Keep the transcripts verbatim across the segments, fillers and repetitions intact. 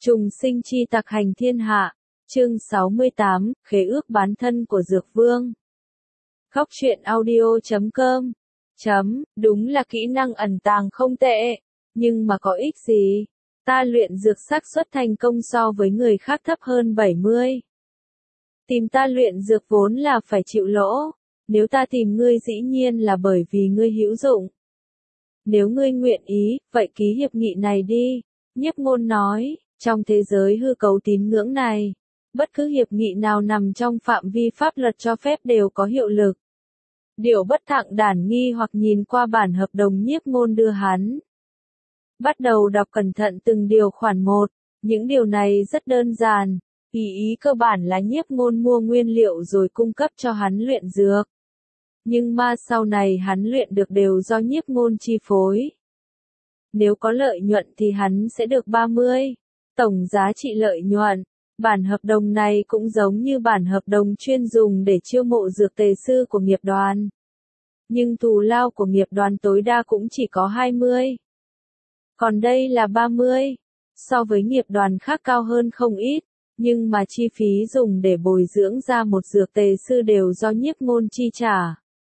Trùng sinh chi tặc hành thiên hạ, chương sáu mươi tám, khế ước bán thân của Dược Vương. Góc truyện audio chấm com chấm, đúng là kỹ năng ẩn tàng không tệ, nhưng mà có ích gì? Ta luyện dược xác suất thành công so với người khác thấp hơn bảy mươi. Tìm ta luyện dược vốn là phải chịu lỗ, nếu ta tìm ngươi dĩ nhiên là bởi vì ngươi hữu dụng. Nếu ngươi nguyện ý, vậy ký hiệp nghị này đi, Nhiếp Ngôn nói. Trong thế giới hư cấu tín ngưỡng này, bất cứ hiệp nghị nào nằm trong phạm vi pháp luật cho phép đều có hiệu lực. Điểu Bất Thặng Đản nghi hoặc nhìn qua bản hợp đồng Nhiếp Ngôn đưa hắn. Bắt đầu đọc cẩn thận từng điều khoản một, những điều này rất đơn giản, ý ý cơ bản là Nhiếp Ngôn mua nguyên liệu rồi cung cấp cho hắn luyện dược. Nhưng mà sau này hắn luyện được đều do Nhiếp Ngôn chi phối. Nếu có lợi nhuận thì hắn sẽ được ba mươi. Tổng giá trị lợi nhuận. Bản hợp đồng này cũng giống như bản hợp đồng chuyên dùng để chiêu mộ dược tề sư của nghiệp đoàn. Nhưng thù lao của nghiệp đoàn tối đa cũng chỉ có hai mươi. Còn đây là ba mươi. So với nghiệp đoàn khác cao hơn không ít, nhưng mà chi phí dùng để bồi dưỡng ra một dược tề sư đều do Nhiếp Ngôn chi trả.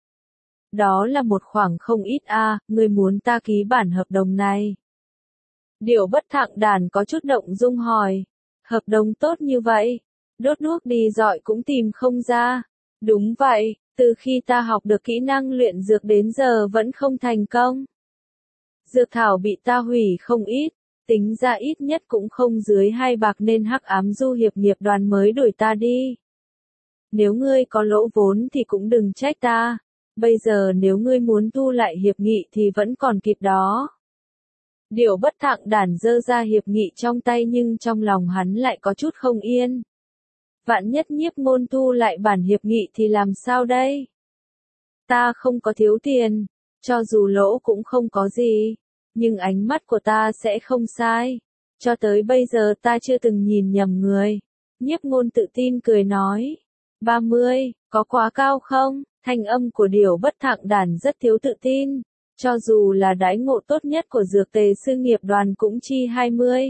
Đó là một khoản không ít a, à, ngươi muốn ta ký bản hợp đồng này? Điểu Bất Thặng Đản có chút động dung hỏi, hợp đồng tốt như vậy, đốt đuốc đi dọi cũng tìm không ra. Đúng vậy, từ khi ta học được kỹ năng luyện dược đến giờ vẫn không thành công. Dược thảo bị ta hủy không ít, tính ra ít nhất cũng không dưới hai bạc nên Hắc Ám Du Hiệp nghiệp đoàn mới đuổi ta đi. Nếu ngươi có lỗ vốn thì cũng đừng trách ta, bây giờ nếu ngươi muốn thu lại hiệp nghị thì vẫn còn kịp đó. Điểu Bất Thặng Đản giơ ra hiệp nghị trong tay nhưng trong lòng hắn lại có chút không yên. Vạn nhất Nhiếp Ngôn thu lại bản hiệp nghị thì làm sao đây? Ta không có thiếu tiền, cho dù lỗ cũng không có gì, nhưng ánh mắt của ta sẽ không sai. Cho tới bây giờ ta chưa từng nhìn nhầm người. Nhiếp Ngôn tự tin cười nói. ba mươi, có quá cao không? Thanh âm của Điểu Bất Thặng Đản rất thiếu tự tin. Cho dù là đãi ngộ tốt nhất của dược tề sư nghiệp đoàn cũng chi hai mươi.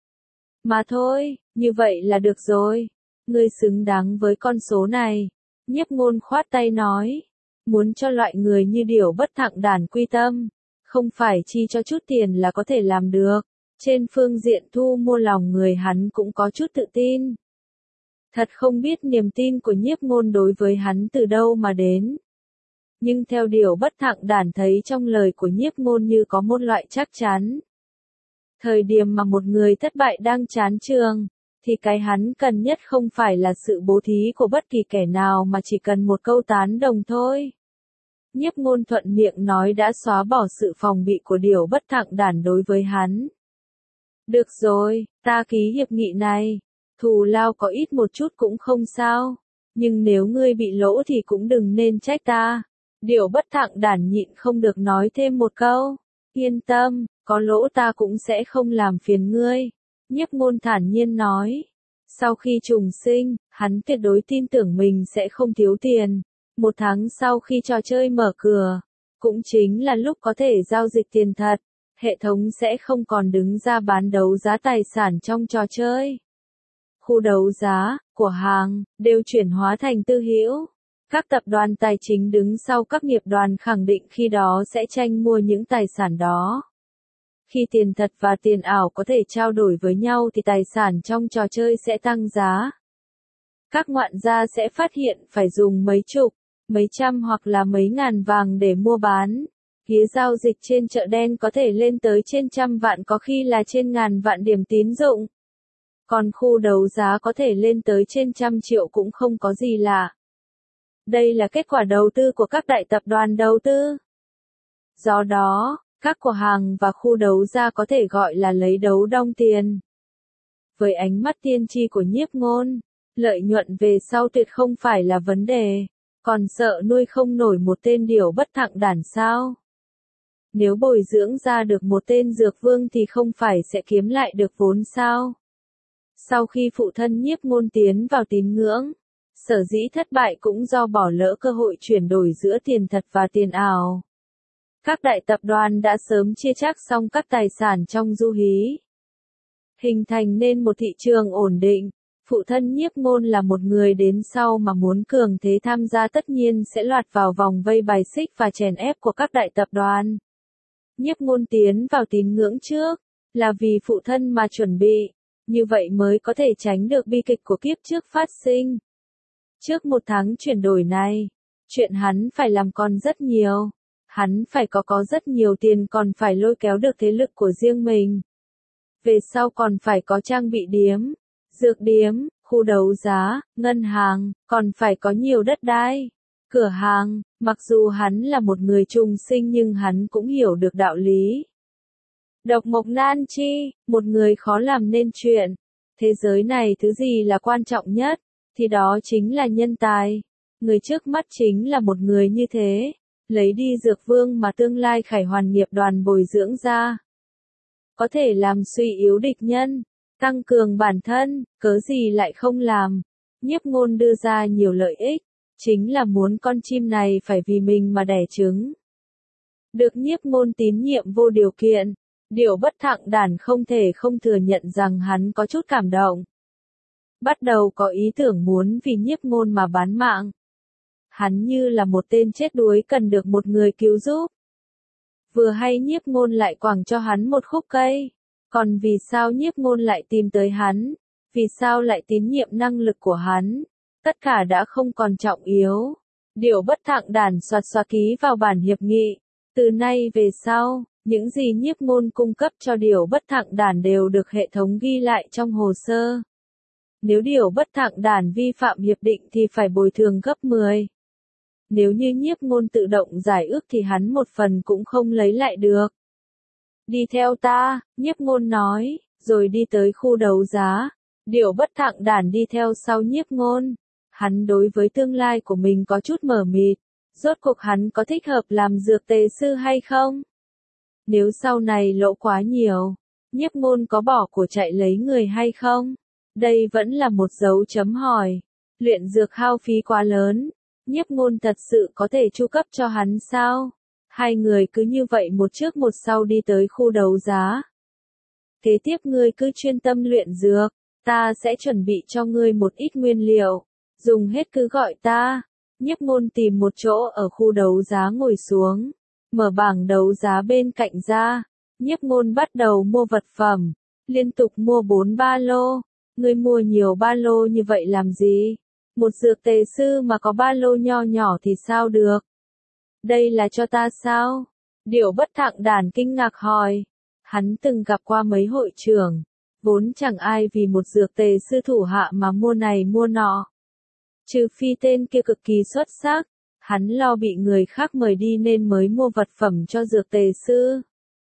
Mà thôi, như vậy là được rồi. Ngươi xứng đáng với con số này. Nhiếp Ngôn khoát tay nói. Muốn cho loại người như Điểu Bất Thặng Đản quy tâm. Không phải chi cho chút tiền là có thể làm được. Trên phương diện thu mua lòng người hắn cũng có chút tự tin. Thật không biết niềm tin của Nhiếp Ngôn đối với hắn từ đâu mà đến. Nhưng theo Điểu Bất Thặng Đản thấy trong lời của Nhiếp Ngôn như có một loại chắc chắn. Thời điểm mà một người thất bại đang chán trường, thì cái hắn cần nhất không phải là sự bố thí của bất kỳ kẻ nào mà chỉ cần một câu tán đồng thôi. Nhiếp Ngôn thuận miệng nói đã xóa bỏ sự phòng bị của Điểu Bất Thặng Đản đối với hắn. Được rồi, ta ký hiệp nghị này, thù lao có ít một chút cũng không sao, nhưng nếu ngươi bị lỗ thì cũng đừng nên trách ta. Điểu Bất Thặng Đản nhịn không được nói thêm một câu. Yên tâm, có lỗ ta cũng sẽ không làm phiền ngươi. Nhiếp Ngôn thản nhiên nói. Sau khi trùng sinh, hắn tuyệt đối tin tưởng mình sẽ không thiếu tiền. Một tháng sau khi trò chơi mở cửa, cũng chính là lúc có thể giao dịch tiền thật, hệ thống sẽ không còn đứng ra bán đấu giá tài sản trong trò chơi. Khu đấu giá, của hàng, đều chuyển hóa thành tư hữu. Các tập đoàn tài chính đứng sau các nghiệp đoàn khẳng định khi đó sẽ tranh mua những tài sản đó. Khi tiền thật và tiền ảo có thể trao đổi với nhau thì tài sản trong trò chơi sẽ tăng giá. Các ngoạn gia sẽ phát hiện phải dùng mấy chục, mấy trăm hoặc là mấy ngàn vàng để mua bán. Phía giao dịch trên chợ đen có thể lên tới trên trăm vạn, có khi là trên ngàn vạn điểm tín dụng. Còn khu đấu giá có thể lên tới trên trăm triệu cũng không có gì lạ. Đây là kết quả đầu tư của các đại tập đoàn đầu tư. Do đó, các cửa hàng và khu đấu giá có thể gọi là lấy đấu đong tiền. Với ánh mắt tiên tri của Nhiếp Ngôn, lợi nhuận về sau tuyệt không phải là vấn đề, còn sợ nuôi không nổi một tên Điểu Bất Thặng Đản sao? Nếu bồi dưỡng ra được một tên dược vương thì không phải sẽ kiếm lại được vốn sao? Sau khi phụ thân Nhiếp Ngôn tiến vào tín ngưỡng, sở dĩ thất bại cũng do bỏ lỡ cơ hội chuyển đổi giữa tiền thật và tiền ảo. Các đại tập đoàn đã sớm chia chác xong các tài sản trong du hí. hình thành nên một thị trường ổn định. Phụ thân Nhiếp Ngôn là một người đến sau mà muốn cường thế tham gia tất nhiên sẽ lọt vào vòng vây bài xích và chèn ép của các đại tập đoàn. Nhiếp Ngôn tiến vào tín ngưỡng trước, là vì phụ thân mà chuẩn bị, như vậy mới có thể tránh được bi kịch của kiếp trước phát sinh. Trước một tháng chuyển đổi này, chuyện hắn phải làm còn rất nhiều. Hắn phải có có rất nhiều tiền, còn phải lôi kéo được thế lực của riêng mình. Về sau còn phải có trang bị điếm, dược điếm, khu đấu giá, ngân hàng, còn phải có nhiều đất đai, cửa hàng. Mặc dù hắn là một người trùng sinh nhưng hắn cũng hiểu được đạo lý. Độc mộc nan chi, một người khó làm nên chuyện. Thế giới này thứ gì là quan trọng nhất, thì đó chính là nhân tài. Người trước mắt chính là một người như thế. Lấy đi Dược Vương mà tương lai Khải Hoàn nghiệp đoàn bồi dưỡng ra. Có thể làm suy yếu địch nhân, tăng cường bản thân, cớ gì lại không làm. Nhiếp Ngôn đưa ra nhiều lợi ích, chính là muốn con chim này phải vì mình mà đẻ trứng. Được Nhiếp Ngôn tín nhiệm vô điều kiện, Điểu Bất Thặng Đản không thể không thừa nhận rằng hắn có chút cảm động. Bắt đầu có ý tưởng muốn vì Nhiếp Ngôn mà bán mạng. Hắn như là một tên chết đuối cần được một người cứu giúp. Vừa hay Nhiếp Ngôn lại quẳng cho hắn một khúc cây. Còn vì sao Nhiếp Ngôn lại tìm tới hắn? Vì sao lại tín nhiệm năng lực của hắn? Tất cả đã không còn trọng yếu. Điểu Bất Thặng Đản xoạt xoạt ký vào bản hiệp nghị. Từ nay về sau, những gì Nhiếp Ngôn cung cấp cho Điểu Bất Thặng Đản đều được hệ thống ghi lại trong hồ sơ. Nếu Điểu Bất Thặng Đản vi phạm hiệp định thì phải bồi thường gấp mười. Nếu như Nhiếp Ngôn tự động giải ước thì hắn một phần cũng không lấy lại được. Đi theo ta, Nhiếp Ngôn nói, rồi đi tới khu đấu giá. Điểu Bất Thặng Đản đi theo sau Nhiếp Ngôn. Hắn đối với tương lai của mình có chút mờ mịt. Rốt cuộc hắn có thích hợp làm dược tề sư hay không? Nếu sau này lỗ quá nhiều, Nhiếp Ngôn có bỏ của chạy lấy người hay không? Đây vẫn là một dấu chấm hỏi. Luyện dược hao phí quá lớn. Nhiếp Ngôn thật sự có thể chu cấp cho hắn sao? Hai người cứ như vậy một trước một sau đi tới khu đấu giá. Kế tiếp ngươi cứ chuyên tâm luyện dược, ta sẽ chuẩn bị cho ngươi một ít nguyên liệu, dùng hết cứ gọi ta. Nhiếp Ngôn tìm một chỗ ở khu đấu giá ngồi xuống, mở bảng đấu giá bên cạnh ra. Nhiếp Ngôn bắt đầu mua vật phẩm, liên tục mua bốn ba lô. Ngươi mua nhiều ba lô như vậy làm gì? Một dược tề sư mà có ba lô nho nhỏ thì sao được? Đây là cho ta sao? Điểu Bất Thặng Đản kinh ngạc hỏi. Hắn từng gặp qua mấy hội trưởng, vốn chẳng ai vì một dược tề sư thủ hạ mà mua này mua nọ. Trừ phi tên kia cực kỳ xuất sắc, hắn lo bị người khác mời đi nên mới mua vật phẩm cho dược tề sư.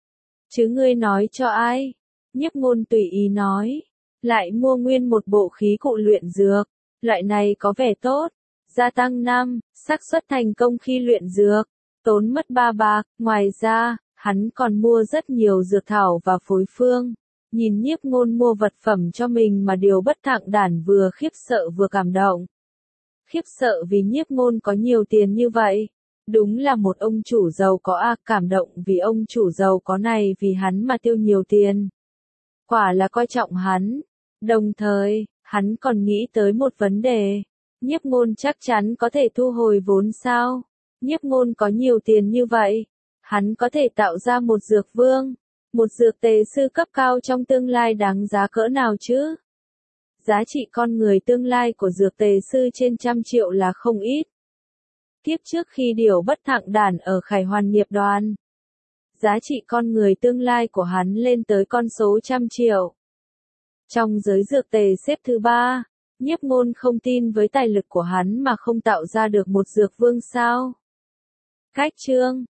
Chứ ngươi nói cho ai? Nhiếp Ngôn tùy ý nói. Lại mua nguyên một bộ khí cụ luyện dược. Loại này có vẻ tốt, gia tăng năm, xác suất thành công khi luyện dược, tốn mất ba bạc. Ngoài ra, hắn còn mua rất nhiều dược thảo và phối phương. Nhìn Nhiếp Ngôn mua vật phẩm cho mình mà Điểu Bất Thặng Đản vừa khiếp sợ vừa cảm động. Khiếp sợ vì Nhiếp Ngôn có nhiều tiền như vậy. Đúng là một ông chủ giàu có a, cảm động vì ông chủ giàu có này vì hắn mà tiêu nhiều tiền. Quả là coi trọng hắn. Đồng thời, hắn còn nghĩ tới một vấn đề. Nhiếp Ngôn chắc chắn có thể thu hồi vốn sao? Nhiếp Ngôn có nhiều tiền như vậy, hắn có thể tạo ra một dược vương, một dược tề sư cấp cao trong tương lai đáng giá cỡ nào chứ? Giá trị con người tương lai của dược tề sư trên trăm triệu là không ít. Kiếp trước khi Điểu Bất Thặng Đản ở Khải Hoàn nghiệp đoàn, giá trị con người tương lai của hắn lên tới con số trăm triệu. Trong giới dược tề xếp thứ ba, Nhiếp Ngôn không tin với tài lực của hắn mà không tạo ra được một dược vương sao. Cách chương